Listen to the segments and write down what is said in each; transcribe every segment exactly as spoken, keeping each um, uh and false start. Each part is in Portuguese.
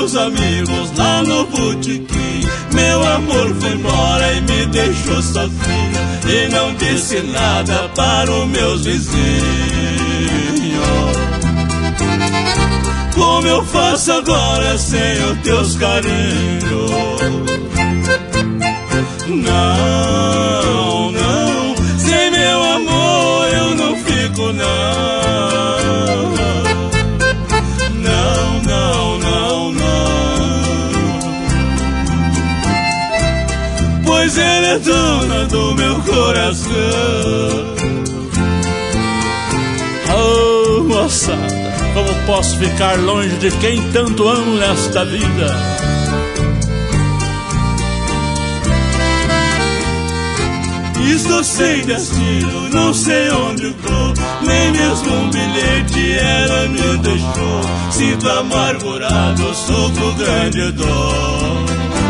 meus amigos lá no botequim. Meu amor foi embora e me deixou sozinho, e não disse nada para os meus vizinhos. Como eu faço agora sem os teus carinhos? Não, não, sem meu amor eu não fico, não. Não, não, não, não. Pois ela é dona do meu coração. Oh, moçada, como posso ficar longe de quem tanto amo nesta vida? Estou sem destino, não sei onde vou, nem mesmo um bilhete ela me deixou. Sinto amargurado, sou com grande dor.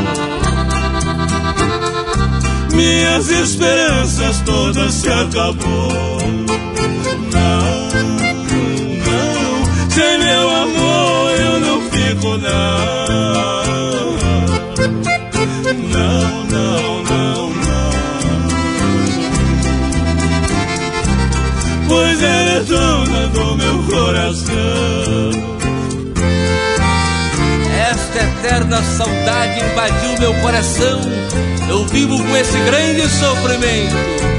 Minhas esperanças todas se acabou. Não, não, sem meu amor eu não fico, não. Não, não, não, não. Pois ela é dona do meu coração. Esta eterna saudade invadiu meu coração. Eu vivo com esse grande sofrimento.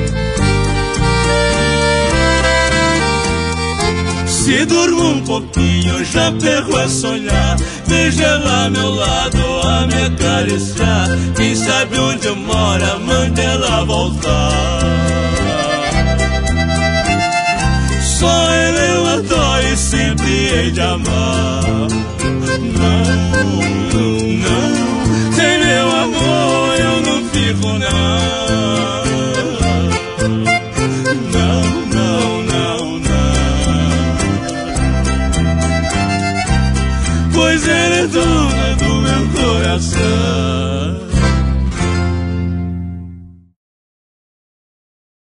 Se durmo um pouquinho já pego a sonhar, vejo ela ao meu lado a me acariciar. Quem sabe onde eu moro, mande ela voltar. Só ela eu adoro e sempre hei de amar. Não, não, sem meu amor eu não fico, não. Não, não, não, não. Pois ela é dona do meu coração.